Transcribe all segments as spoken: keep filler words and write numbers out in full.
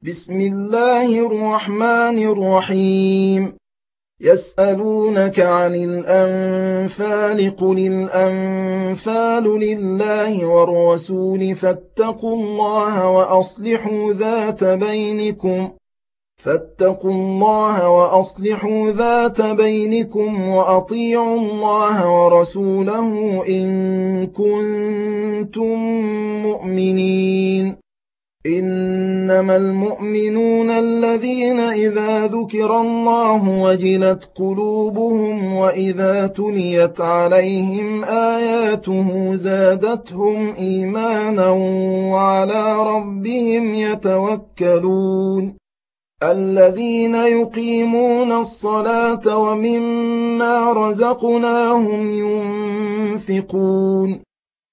بسم الله الرحمن الرحيم يسألونك عن الأنفال قل الأنفال لله والرسول فاتقوا الله وأصلحوا ذات بينكم فاتقوا الله وأصلحوا ذات بينكم وأطيعوا الله ورسوله إن كنتم مؤمنين إنما المؤمنون الذين إذا ذكر الله وجلت قلوبهم وإذا تليت عليهم آياته زادتهم إيمانا وعلى ربهم يتوكلون الذين يقيمون الصلاة ومما رزقناهم ينفقون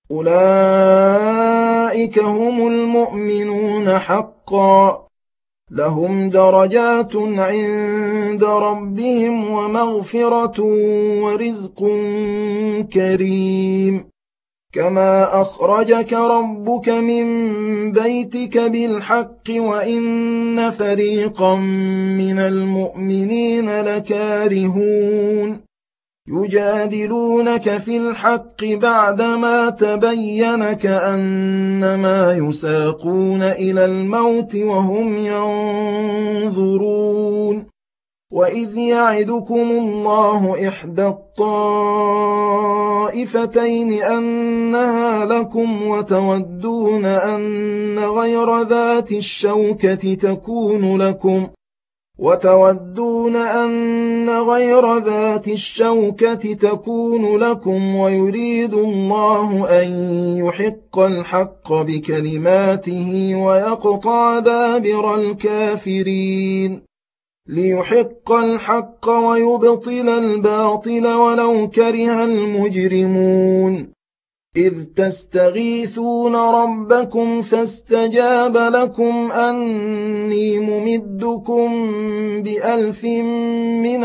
أولئك هم المؤمنون حقا لهم درجات عند ربهم ومغفرة ورزق كريم كما أخرجك ربك من بيتك بالحق وإن فريقا من المؤمنين لكارهون يجادلونك في الحق بعدما تبين كأنما يساقون إلى الموت وهم ينظرون وإذ يعدكم الله إحدى الطائفتين أنها لكم وتودون أن غير ذات الشوكة تكون لكم وتودون أن غير ذات الشوكة تكون لكم ويريد الله أن يحق الحق بكلماته ويقطع دابر الكافرين ليحق الحق ويبطل الباطل ولو كره المجرمون إذ تستغيثون ربكم فاستجاب لكم أني ممدكم بألف من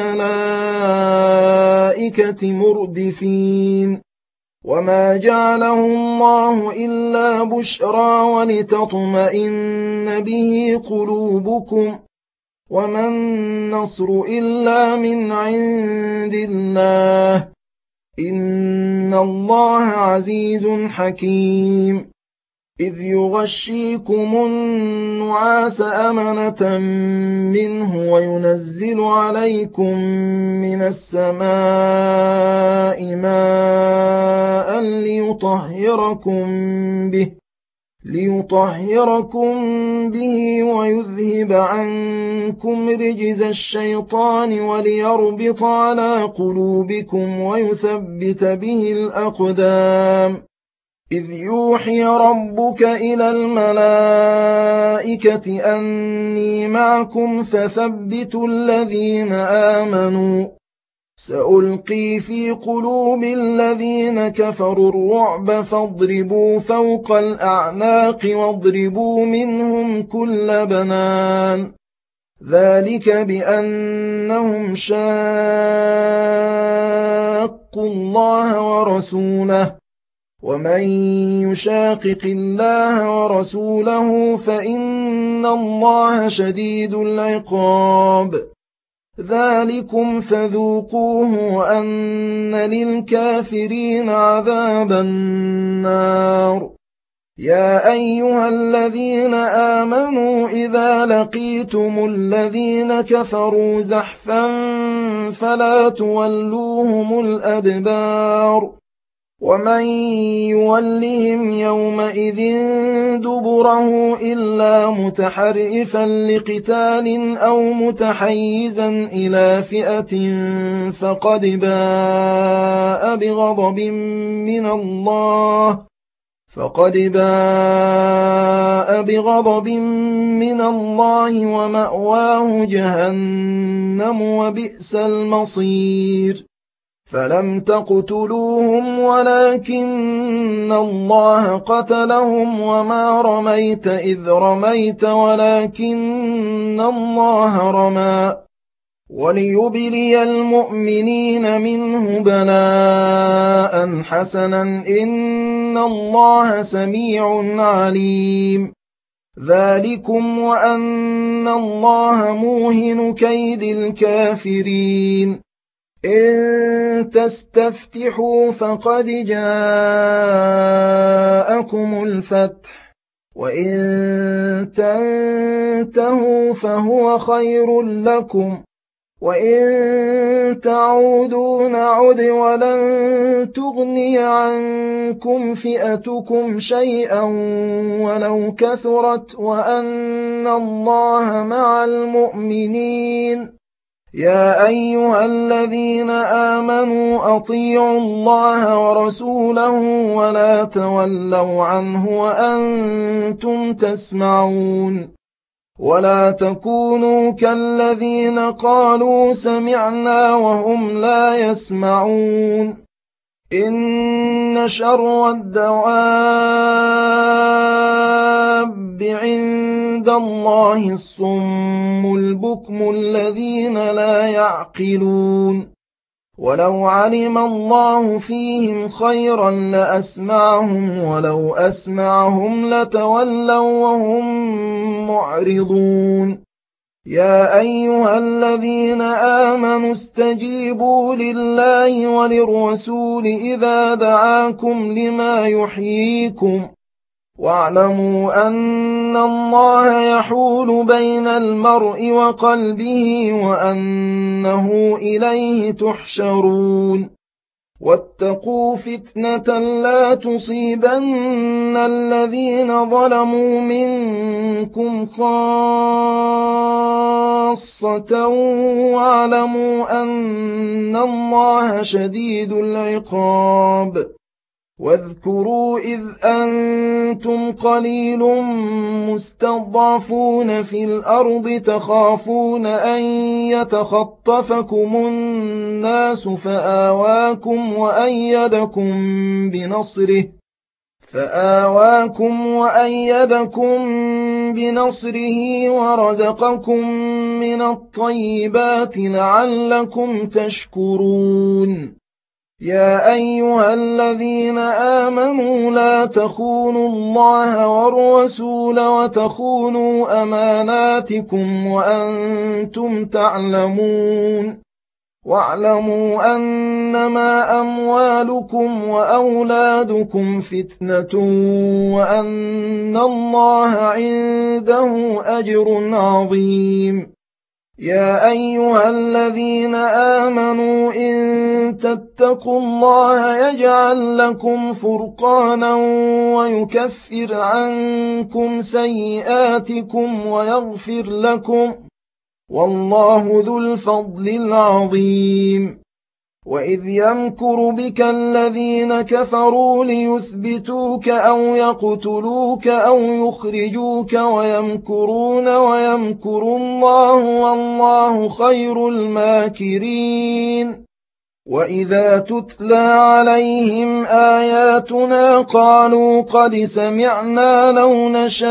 الملائكة مردفين وما جعله الله إلا بشرى ولتطمئن به قلوبكم وما النصر إلا من عند الله إن الله عزيز حكيم إذ يغشيكم النعاس أمنة منه وينزل عليكم من السماء ماء ليطهركم به ليطهركم به ويذهب عنكم رجز الشيطان وليربط على قلوبكم ويثبت به الأقدام إذ يوحي ربك إلى الملائكة أني معكم فثبتوا الذين آمنوا سألقي في قلوب الذين كفروا الرعب فاضربوا فوق الأعناق واضربوا منهم كل بنان ذلك بأنهم شاقوا الله ورسوله ومن يشاقق الله ورسوله فإن الله شديد العقاب ذلكم فذوقوه وأن للكافرين عذاب النار يا أيها الذين آمنوا إذا لقيتم الذين كفروا زحفا فلا تولوهم الأدبار ومن يولهم يومئذ دبره إلا متحرفا لقتال أو متحيزا إلى فئة فقد باء بغضب من الله فقد باء بغضب من الله ومأواه جهنم وبئس المصير فلم تقتلوهم ولكن الله قتلهم وما رميت إذ رميت ولكن الله رمى وليبلي المؤمنين منه بلاء حسنا إن الله سميع عليم ذلكم وأن الله موهن كيد الكافرين إن تستفتحوا فقد جاءكم الفتح وإن تنتهوا فهو خير لكم وإن تعودوا نعد ولن تغني عنكم فئتكم شيئا ولو كثرت وأن الله مع المؤمنين يا أيها الذين آمنوا أطيعوا الله ورسوله ولا تولوا عنه وأنتم تسمعون ولا تكونوا كالذين قالوا سمعنا وهم لا يسمعون إن شر الدواب عند الله الصم البكم الذين لا يعقلون ولو علم الله فيهم خيرا لأسمعهم ولو أسمعهم لتولوا وهم معرضون يا أيها الذين آمنوا استجيبوا لله وللرسول إذا دعاكم لما يحييكم واعلموا أن الله يحول بين المرء وقلبه وأنه إليه تحشرون واتقوا فتنة لا تصيبن الذين ظلموا منكم خاصة واعلموا أن الله شديد العقاب واذكروا إذ أنتم قليل مستضعفون في الأرض تخافون أن يتخطفكم الناس فآواكم وأيدكم بنصره فآواكم وأيدكم بنصره ورزقكم من الطيبات لعلكم تشكرون يا أيها الذين آمنوا لا تخونوا الله والرسول وتخونوا أماناتكم وأنتم تعلمون واعلموا أنما أموالكم وأولادكم فتنة وأن الله عنده أجر عظيم يا أيها الذين آمنوا إن تتقوا الله يجعل لكم فرقانا ويكفر عنكم سيئاتكم ويغفر لكم والله ذو الفضل العظيم وإذ يمكر بك الذين كفروا ليثبتوك أو يقتلوك أو يخرجوك ويمكرون ويمكر الله والله خير الماكرين وإذا تتلى عليهم آياتنا قالوا قد سمعنا لو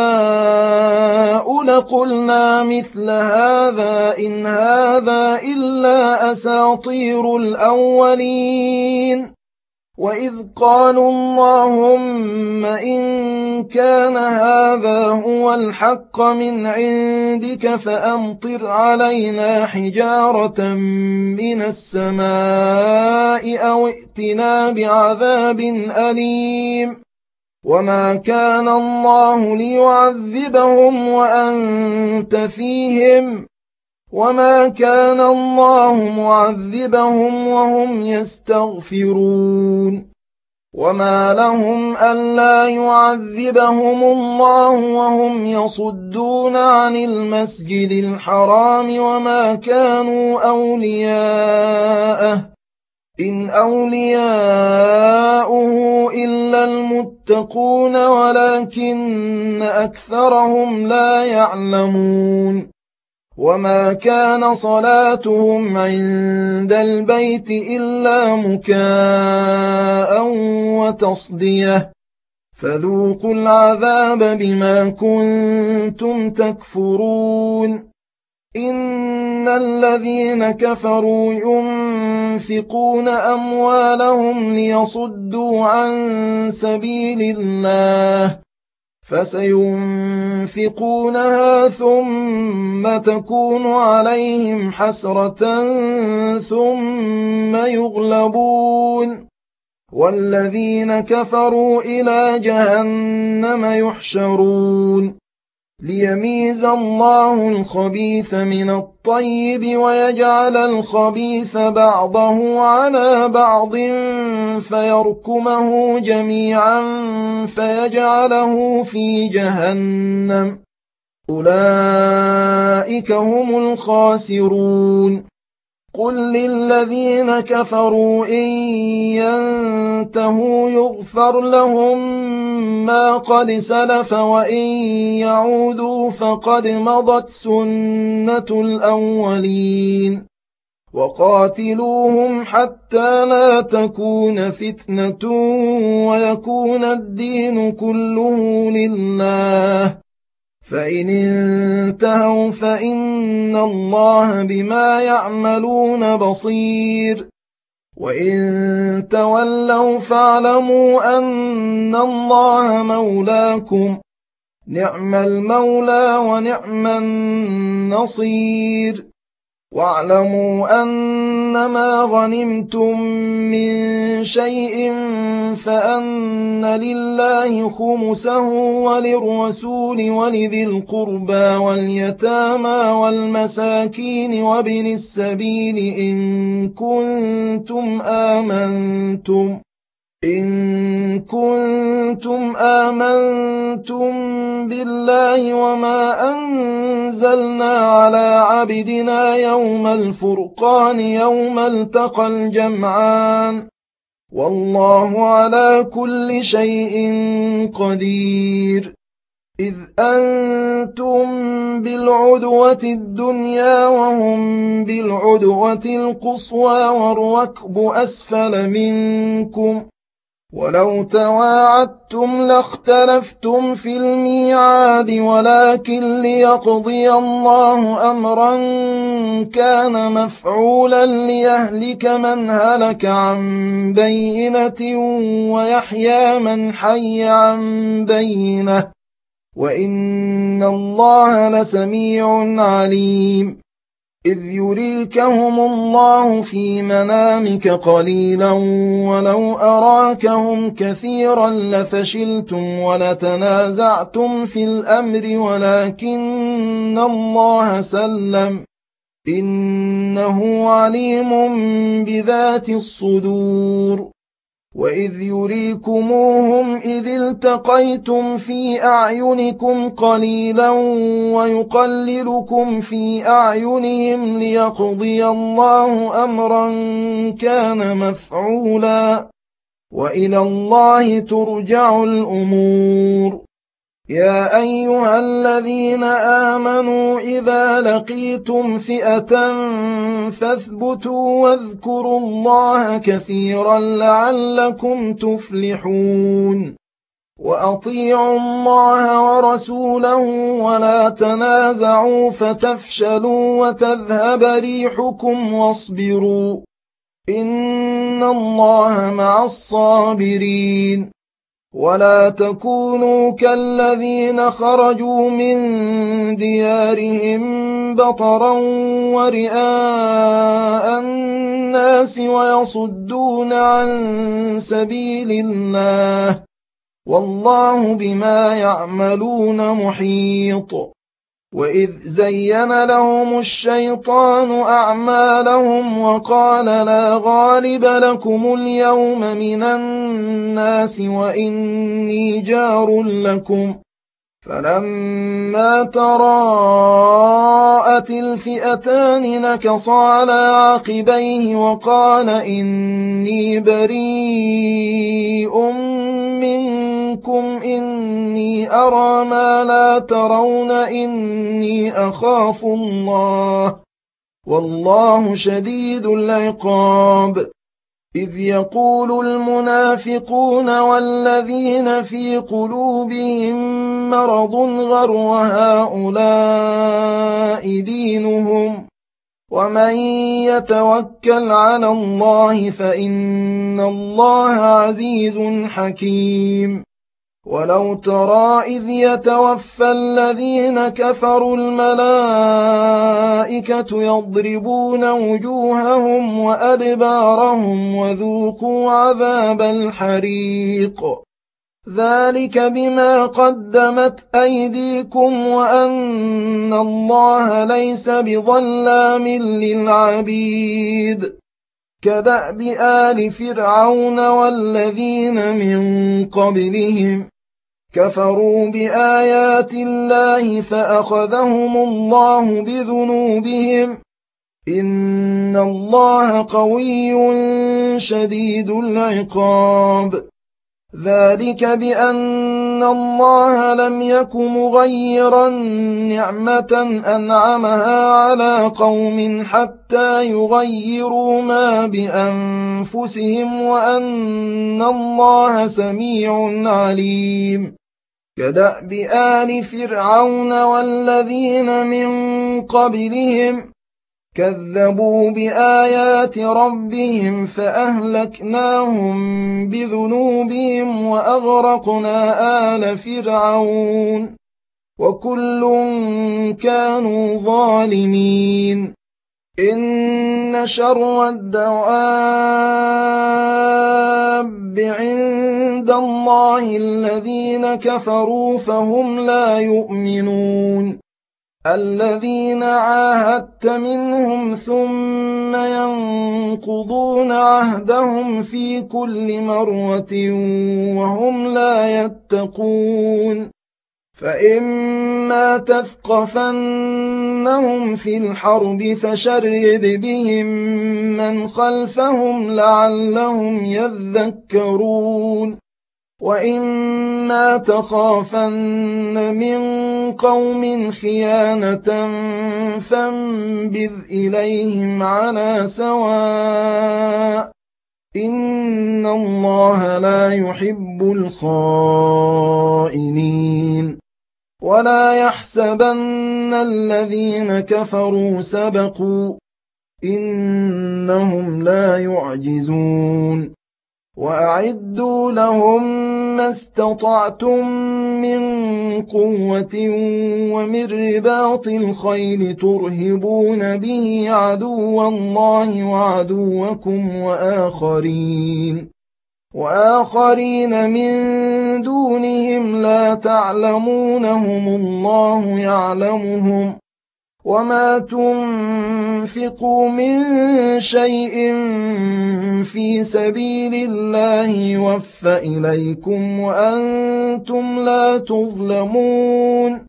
نشاء لقلنا مثل هذا إن هذا إلا أساطير الأولين وإذ قالوا اللهم إن كان هذا هو الحق من عندك فأمطر علينا حجارة من السماء أو ائتنا بعذاب أليم وما كان الله ليعذبهم وأنت فيهم وما كان الله معذبهم وهم يستغفرون وما لهم ألا يعذبهم الله وهم يصدون عن المسجد الحرام وما كانوا أولياءه إن أولياؤه إلا المتقون ولكن أكثرهم لا يعلمون وما كان صلاتهم عند البيت إلا مكاء وتصدية فذوقوا العذاب بما كنتم تكفرون إن الذين كفروا ينفقون أموالهم ليصدوا عن سبيل الله فسينفقونها ثم تكون عليهم حسرة ثم يغلبون والذين كفروا إلى جهنم يحشرون ليميز الله الخبيث من الطيب ويجعل الخبيث بعضه على بعض فيركمه جميعا فيجعله في جهنم أولئك هم الخاسرون قل للذين كفروا إن ينتهوا يغفر لهم ما قد سلف وإن يعودوا فقد مضت سنة الأولين وقاتلوهم حتى لا تكون فتنة ويكون الدين كله لله فإن انتهوا فإن الله بما يعملون بصير وإن تولوا فاعلموا أن الله مولاكم نعم المولى ونعم النصير واعلموا أنما غنمتم من شيء فأن لله خمسه وللرسول ولذي القربى واليتامى والمساكين وابن السبيل إن كنتم آمنتم إن كنتم آمنتم بالله وما أنزلنا على عبدنا يوم الفرقان يوم التقى الجمعان والله على كل شيء قدير إذ أنتم بالعدوة الدنيا وهم بالعدوة القصوى والركب أسفل منكم ولو تواعدتم لاختلفتم في الميعاد ولكن ليقضي الله أمرا كان مفعولا ليهلك من هلك عن بينة ويحيى من حي عن بينة وإن الله لسميع عليم إذ يريكهم الله في منامك قليلا ولو أراكهم كثيرا لفشلتم ولتنازعتم في الأمر ولكن الله سلم إنه عليم بذات الصدور وإذ يريكموهم إذ التقيتم في أعينكم قليلا ويقللكم في أعينهم ليقضي الله أمرا كان مفعولا وإلى الله ترجع الأمور يا أيها الذين آمنوا إذا لقيتم فئة فاثبتوا واذكروا الله كثيرا لعلكم تفلحون وأطيعوا الله ورسوله ولا تنازعوا فتفشلوا وتذهب ريحكم واصبروا إن الله مع الصابرين ولا تكونوا كالذين خرجوا من ديارهم بطرا ورئاء الناس ويصدون عن سبيل الله والله بما يعملون محيط وإذ زين لهم الشيطان أعمالهم وقال لا غالب لكم اليوم من الناس وإني جار لكم فلما تراءت الفئتان نكص على عقبيه وقال إني بريء منكم إني أرى ما لا ترون إني أخاف الله والله شديد العقاب إذ يقول المنافقون والذين في قلوبهم مرض غر هؤلاء دينهم ومن يتوكل على الله فإن الله عزيز حكيم ولو ترى إذ يتوفى الذين كفروا الملائكة يضربون وجوههم وأدبارهم وذوقوا عذاب الحريق ذلك بما قدمت أيديكم وأن الله ليس بظلام للعبيد كدأب آل فرعون والذين من قبلهم كفروا بآيات الله فأخذهم الله بذنوبهم إن الله قوي شديد العقاب ذلك بأن الله لم يك مغيرا نعمة أنعمها على قوم حتى يغيروا ما بأنفسهم وأن الله سميع عليم كدأب آل فرعون والذين من قبلهم كذبوا بآيات ربهم فأهلكناهم بذنوبهم وأغرقنا آل فرعون وكل كانوا ظالمين إن شر الدواب عند الله الذين كفروا فهم لا يؤمنون الذين عاهدت منهم ثم ينقضون عهدهم في كل مرة وهم لا يتقون فإما تثقفنهم في الحرب فشرد بهم من خلفهم لعلهم يذكرون وإما تخافن من قوم خيانة فانبذ إليهم على سواء إن الله لا يحب الخائنين ولا يحسبن الذين كفروا سبقوا إنهم لا يعجزون وأعدوا لهم ما استطعتم من قوة ومن رباط الخيل ترهبون به عدو الله وعدوكم وآخرين وآخرين من دونهم لا تعلمونهم الله يعلمهم وما تنفقوا من شيء في سبيل الله يوفى إليكم وأنتم لا تظلمون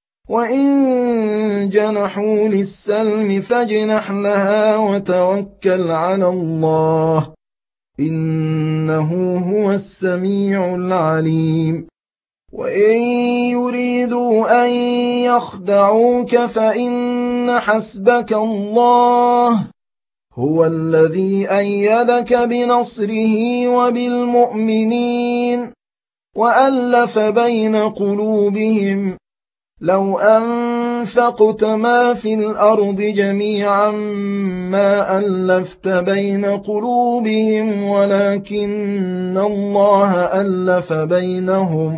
وإن جنحوا للسلم فاجنح لها وتوكل على الله إنه هو السميع العليم وإن يريدوا أن يخدعوك فإن حسبك الله هو الذي أيدك بنصره وبالمؤمنين وألف بين قلوبهم لو أنفقت ما في الأرض جميعا ما ألفت بين قلوبهم ولكن الله ألف بينهم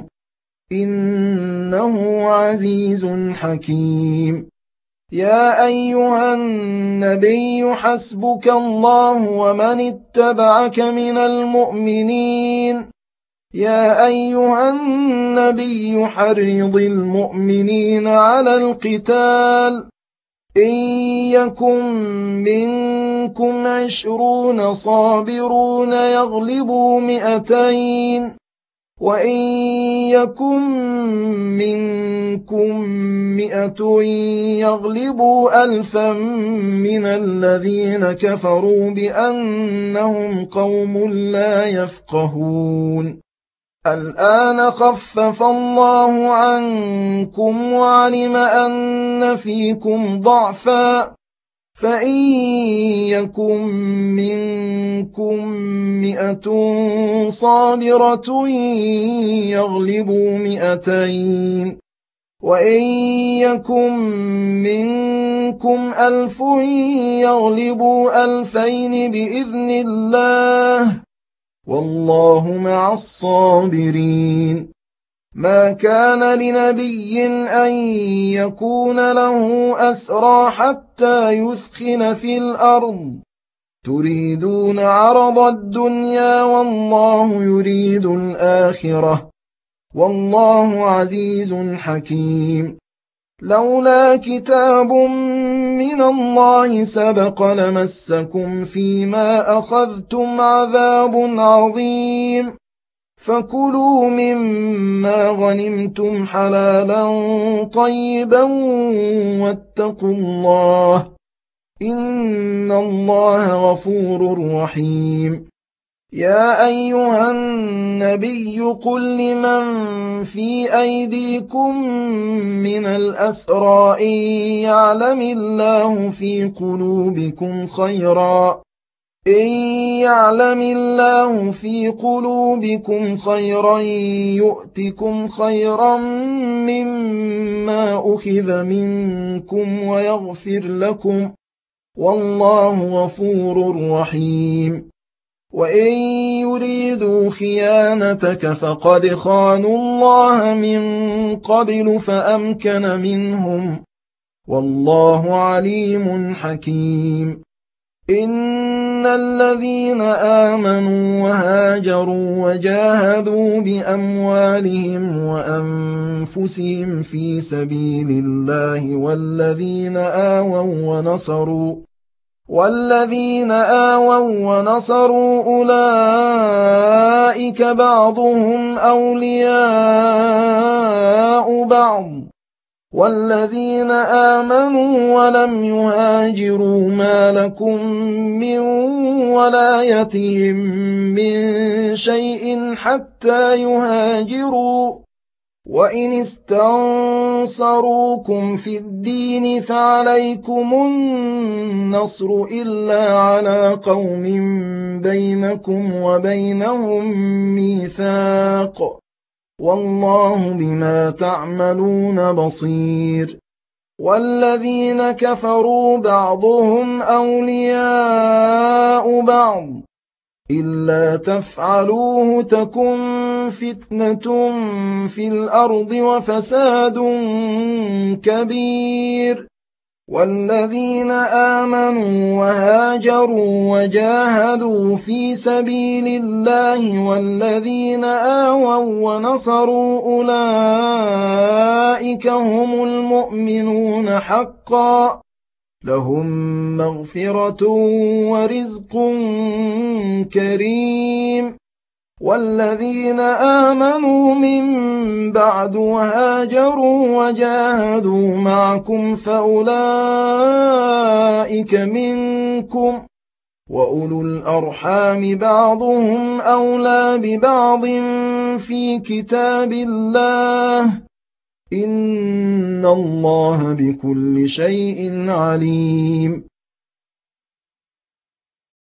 إنه عزيز حكيم يا أيها النبي حسبك الله ومن اتبعك من المؤمنين يا أيها النبي حرض المؤمنين على القتال إن يكن منكم عشرون صابرون يغلبوا مئتين وإن يكن منكم مئة يغلبوا ألفا من الذين كفروا بأنهم قوم لا يفقهون الآن خفف الله عنكم وعلم أن فيكم ضعفا فإن يكن منكم مئة صابرة يغلبوا مئتين وإن يكن منكم ألف يغلبوا ألفين بإذن الله والله مع الصابرين ما كان لنبي أن يكون له أسرى حتى يثخن في الأرض تريدون عرض الدنيا والله يريد الآخرة والله عزيز حكيم لولا كتاب من الله سبق لمسكم فيما أخذتم عذاب عظيم فكلوا مما غنمتم حلالا طيبا واتقوا الله إن الله غفور رحيم يا أيها النبي قل لمن في أيديكم من الأسرى إن يعلم الله في قلوبكم خيرا إن يعلم الله في قلوبكم خيرا يؤتكم خيرا مما أخذ منكم ويغفر لكم والله غفور رحيم وإن يريدوا خيانتك فقد خانوا الله من قبل فأمكن منهم والله عليم حكيم إن الذين آمنوا وهاجروا وجاهدوا بأموالهم وأنفسهم في سبيل الله والذين آووا ونصروا والذين آووا ونصروا أولئك بعضهم أولياء بعض والذين آمنوا ولم يهاجروا ما لكم من ولايتهم من شيء حتى يهاجروا وإن استنصروكم في الدين فعليكم النصر إلا على قوم بينكم وبينهم ميثاق والله بما تعملون بصير والذين كفروا بعضهم أولياء بعض إلا تفعلوه تكن فتنة في الأرض وفساد كبير والذين آمنوا وهاجروا وجاهدوا في سبيل الله والذين آووا ونصروا أولئك هم المؤمنون حقا لهم مغفرة ورزق كريم والذين آمنوا من بعد وهاجروا وجاهدوا معكم فأولئك منكم وأولو الأرحام بعضهم أولى ببعض في كتاب الله إن الله بكل شيء عليم